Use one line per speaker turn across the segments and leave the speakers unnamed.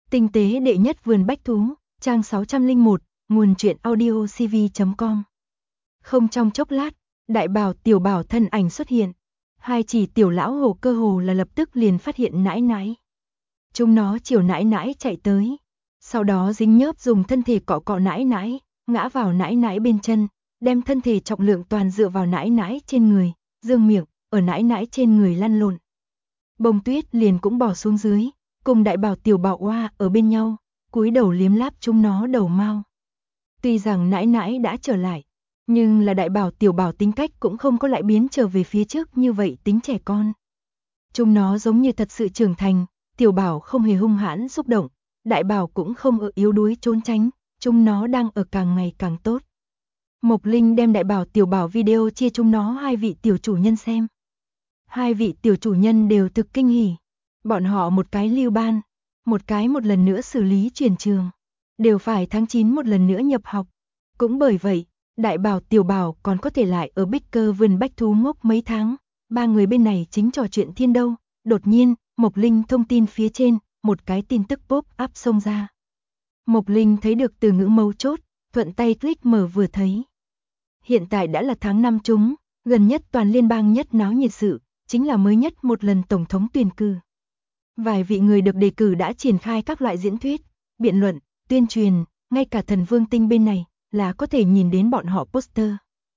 Tinh tế đệ nhất vườn bách thú, trang 601, nguồn truyện audio cv.com. Không trong chốc lát, đại bảo tiểu bảo thân ảnh xuất hiện. Hai chỉ tiểu lão hổ cơ hồ là lập tức liền phát hiện nãi nãi. Chúng nó chiều nãi nãi chạy tới. Sau đó dính nhớp dùng thân thể cọ cọ nãi nãi, ngã vào nãi nãi bên chân, đem thân thể trọng lượng toàn dựa vào nãi nãi trên người, dương miệng, ở nãi nãi trên người lăn lộn. Bông Tuyết liền cũng bỏ xuống dưới, cùng đại bảo tiểu bảo oa ở bên nhau, cúi đầu liếm láp chúng nó đầu mao. Tuy rằng nãi nãi đã trở lại, nhưng là đại bảo tiểu bảo tính cách cũng không có lại biến trở về phía trước như vậy tính trẻ con. Chúng nó giống như thật sự trưởng thành, tiểu bảo không hề hung hãn xúc động, đại bảo cũng không ở yếu đuối trốn tránh, chúng nó đang ở càng ngày càng tốt. Mộc Linh đem đại bảo tiểu bảo video chia chúng nó hai vị tiểu chủ nhân xem. Hai vị tiểu chủ nhân đều thực kinh hỉ. Bọn họ một cái lưu ban, một cái một lần nữa xử lý chuyển trường, đều phải tháng 9 một lần nữa nhập học. Cũng bởi vậy, đại bảo tiểu bảo còn có thể lại ở Bích Cơ vườn bách thú ngốc mấy tháng. Ba người bên này chính trò chuyện thiên đâu, đột nhiên, Mộc Linh thông tin phía trên, một cái tin tức pop up xông ra. Mộc Linh thấy được từ ngữ mấu chốt, thuận tay click mở vừa thấy. Hiện tại đã là tháng 5 chúng, gần nhất toàn liên bang nhất náo nhiệt sự, chính là mới nhất một lần tổng thống tuyển cử. Vài vị người được đề cử đã triển khai các loại diễn thuyết, biện luận, tuyên truyền, ngay cả Thần Vương Tinh bên này là có thể nhìn đến bọn họ poster.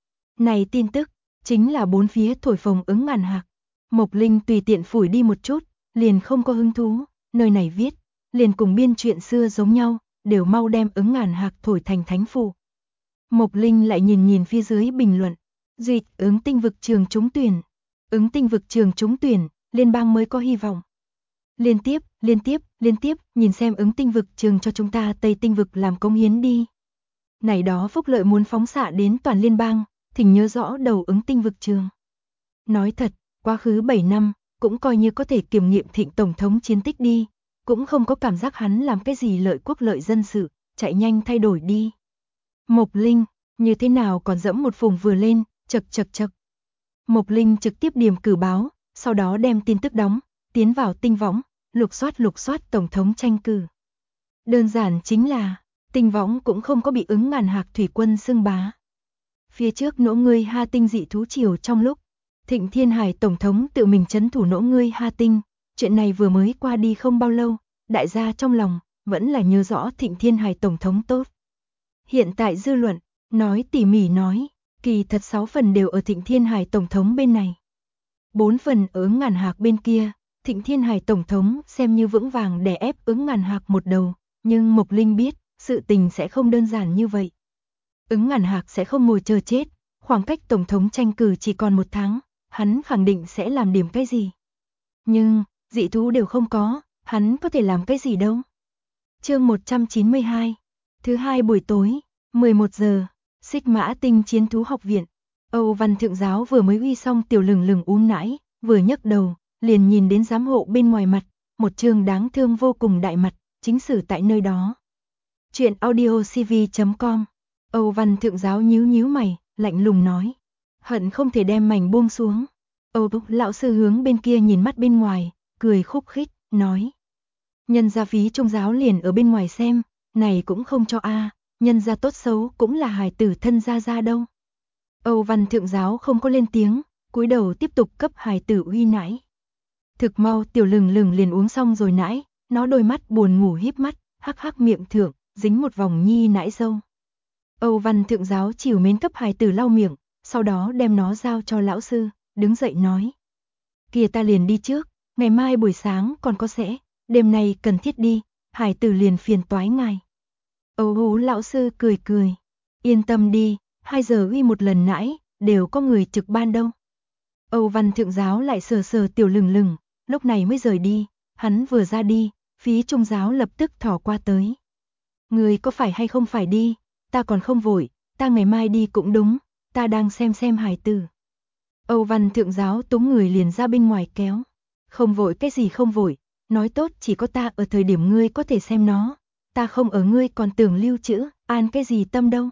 Này tin tức, chính là bốn phía thổi phồng ứng ngàn hạc. Mộc Linh tùy tiện phủi đi một chút, liền không có hứng thú, nơi này viết, liền cùng biên chuyện xưa giống nhau, đều mau đem ứng ngàn hạc thổi thành thánh phụ. Mộc Linh lại nhìn phía dưới bình luận, duyệt ứng tinh vực trường trúng tuyển. Ứng tinh vực trường trúng tuyển, liên bang mới có hy vọng. Liên tiếp, nhìn xem ứng tinh vực trường cho chúng ta Tây tinh vực làm công hiến đi. Này đó phúc lợi muốn phóng xạ đến toàn liên bang, thỉnh nhớ rõ đầu ứng tinh vực trường. Nói thật, quá khứ 7 năm, cũng coi như có thể kiểm nghiệm Thịnh tổng thống chiến tích đi, cũng không có cảm giác hắn làm cái gì lợi quốc lợi dân sự, chạy nhanh thay đổi đi. Mộc Linh, như thế nào còn dẫm một phùng vừa lên, chật. Mộc Linh trực tiếp điểm cử báo, sau đó đem tin tức đóng, tiến vào tinh võng, lục soát tổng thống tranh cử. Đơn giản chính là, tinh võng cũng không có bị ứng ngàn hạc thủy quân xưng bá. Phía trước nỗ ngươi Ha Tinh dị thú triều trong lúc, Thịnh Thiên Hải tổng thống tự mình trấn thủ nỗ ngươi Ha Tinh, chuyện này vừa mới qua đi không bao lâu, đại gia trong lòng, vẫn là nhớ rõ Thịnh Thiên Hải tổng thống tốt. Hiện tại dư luận, nói tỉ mỉ nói, kỳ thật 6 phần đều ở Thịnh Thiên Hải tổng thống bên này. 4 phần ở ứng ngàn hạc bên kia, Thịnh Thiên Hải tổng thống xem như vững vàng đè ép ứng ngàn hạc một đầu, nhưng Mộc Linh biết, sự tình sẽ không đơn giản như vậy. Ứng ngàn hạc sẽ không ngồi chờ chết, khoảng cách tổng thống tranh cử chỉ còn 1 tháng, hắn khẳng định sẽ làm điểm cái gì. Nhưng, dị thú đều không có, hắn có thể làm cái gì đâu. Chương 192, thứ hai buổi tối, 11 giờ, Xích Mã Tinh Chiến thú học viện. Âu Văn thượng giáo vừa mới uy xong tiểu lừng lừng uống nãi, vừa nhấc đầu, liền nhìn đến giám hộ bên ngoài mặt, một trương đáng thương vô cùng đại mặt, chính xử tại nơi đó. Chuyện audio cv.com. Âu Văn thượng giáo nhíu mày, lạnh lùng nói, hận không thể đem mảnh buông xuống. Âu lão sư hướng bên kia nhìn mắt bên ngoài, cười khúc khích, nói, nhân gia phí trung giáo liền ở bên ngoài xem, này cũng không cho a, nhân gia tốt xấu cũng là hài tử thân gia đâu. Âu Văn thượng giáo không có lên tiếng, cúi đầu tiếp tục cấp hài tử uy nãi. Thực mau tiểu lừng lừng liền uống xong rồi nãi, nó đôi mắt buồn ngủ híp mắt, hắc miệng thượng, dính một vòng nhi nãi dâu. Âu Văn thượng giáo chiều mến cấp hài tử lau miệng, sau đó đem nó giao cho lão sư, đứng dậy nói. Kìa ta liền đi trước, ngày mai buổi sáng còn có sẽ, đêm nay cần thiết đi, hài tử liền phiền toái ngài. Âu hú lão sư cười, yên tâm đi, 2 giờ uy một lần nãi, đều có người trực ban đâu. Âu Văn thượng giáo lại sờ tiểu lừng lừng, lúc này mới rời đi, hắn vừa ra đi, phí trung giáo lập tức thò qua tới. Người có phải hay không phải đi, ta còn không vội, ta ngày mai đi cũng đúng, ta đang xem hài tử. Âu Văn thượng giáo túng người liền ra bên ngoài kéo. Không vội cái gì không vội, nói tốt chỉ có ta ở thời điểm ngươi có thể xem nó, ta không ở ngươi còn tưởng lưu trữ, an cái gì tâm đâu.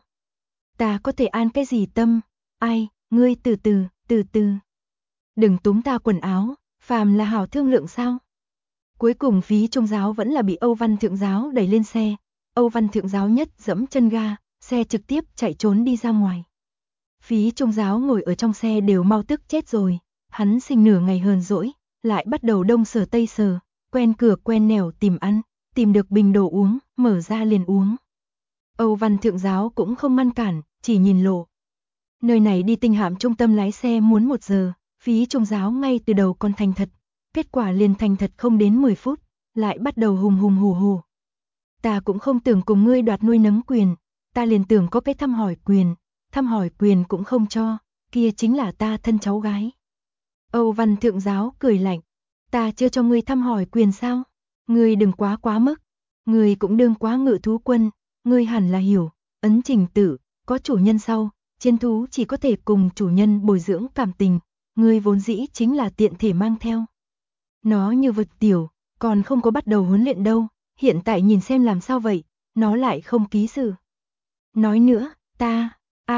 Ta có thể an cái gì tâm, ai, ngươi từ từ. Đừng túm ta quần áo, phàm là hảo thương lượng sao. Cuối cùng Phí Trung Giáo vẫn là bị Âu Văn Thượng Giáo đẩy lên xe. Âu Văn Thượng Giáo nhất giẫm chân ga, xe trực tiếp chạy trốn đi ra ngoài. Phí Trung Giáo ngồi ở trong xe đều mau tức chết rồi. Hắn sinh nửa ngày hờn dỗi, lại bắt đầu đông sờ tây sờ, quen cửa quen nẻo tìm ăn, tìm được bình đồ uống, mở ra liền uống. Âu Văn Thượng Giáo cũng không ngăn cản, chỉ nhìn lộ. Nơi này đi Tinh Hạm trung tâm lái xe muốn 1 giờ, Phí Trung Giáo ngay từ đầu còn thành thật, kết quả liền thành thật không đến 10 phút, lại bắt đầu hùng hùng hổ hổ. Ta cũng không tưởng cùng ngươi đoạt nuôi nấng quyền, ta liền tưởng có cái thăm hỏi quyền cũng không cho, kia chính là ta thân cháu gái. Âu Văn Thượng Giáo cười lạnh, ta chưa cho ngươi thăm hỏi quyền sao? Ngươi đừng quá mức, ngươi cũng đương quá ngự thú quân, ngươi hẳn là hiểu, ấn trình tự, có chủ nhân sau, chiến thú chỉ có thể cùng chủ nhân bồi dưỡng cảm tình, ngươi vốn dĩ chính là tiện thể mang theo. Nó như vật tiểu, còn không có bắt đầu huấn luyện đâu, hiện tại nhìn xem làm sao vậy, nó lại không ký sự. Nói nữa, ta,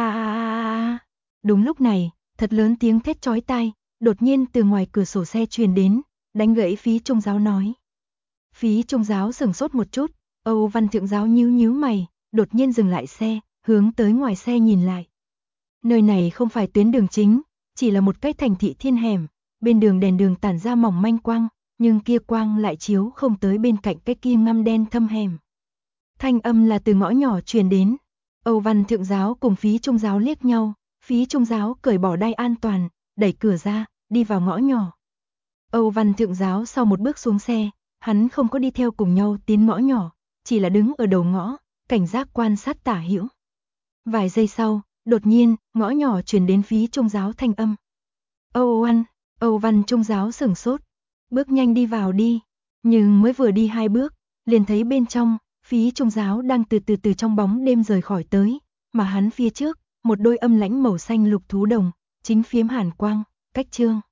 Đúng lúc này, thật lớn tiếng thét chói tai, đột nhiên từ ngoài cửa sổ xe truyền đến, đánh gãy Phí Trung Giáo nói. Phí Trung Giáo sửng sốt một chút, Âu Văn Thượng Giáo nhíu mày, đột nhiên dừng lại xe, hướng tới ngoài xe nhìn lại. Nơi này không phải tuyến đường chính, chỉ là một cái thành thị thiên hẻm, bên đường đèn đường tản ra mỏng manh quang, nhưng kia quang lại chiếu không tới bên cạnh cái kia ngăm đen thâm hẻm. Thanh âm là từ ngõ nhỏ truyền đến. Âu Văn Thượng Giáo cùng Phí Trung Giáo liếc nhau, Phí Trung Giáo cởi bỏ đai an toàn, đẩy cửa ra, đi vào ngõ nhỏ. Âu Văn Thượng Giáo sau một bước xuống xe, hắn không có đi theo cùng nhau tiến ngõ nhỏ, chỉ là đứng ở đầu ngõ, cảnh giác quan sát tả hữu. Vài giây sau, đột nhiên, ngõ nhỏ truyền đến Phí Trung Giáo thanh âm. Âu Văn Trung Giáo sửng sốt, bước nhanh đi vào đi, nhưng mới vừa đi 2 bước, liền thấy bên trong, Phí Trung Giáo đang từ từ trong bóng đêm rời khỏi tới, mà hắn phía trước, một đôi âm lãnh màu xanh lục thú đồng, chính phiếm hàn quang, cách trương.